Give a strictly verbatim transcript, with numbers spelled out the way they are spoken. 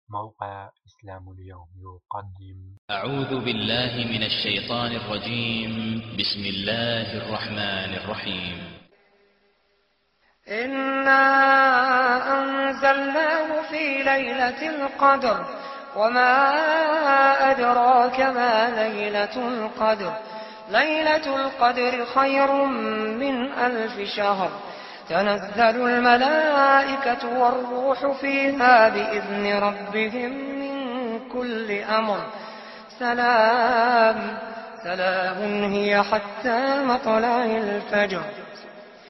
موقع إسلام اليوم يقدم. أعوذ بالله من الشيطان الرجيم. بسم الله الرحمن الرحيم. إنا أنزلناه في ليلة القدر وما أدراك ما ليلة القدر ليلة القدر خير من ألف شهر تنزل الملائكة والروح فيها بإذن ربهم من كل أمر سلام سلام هي حتى مطلع الفجر.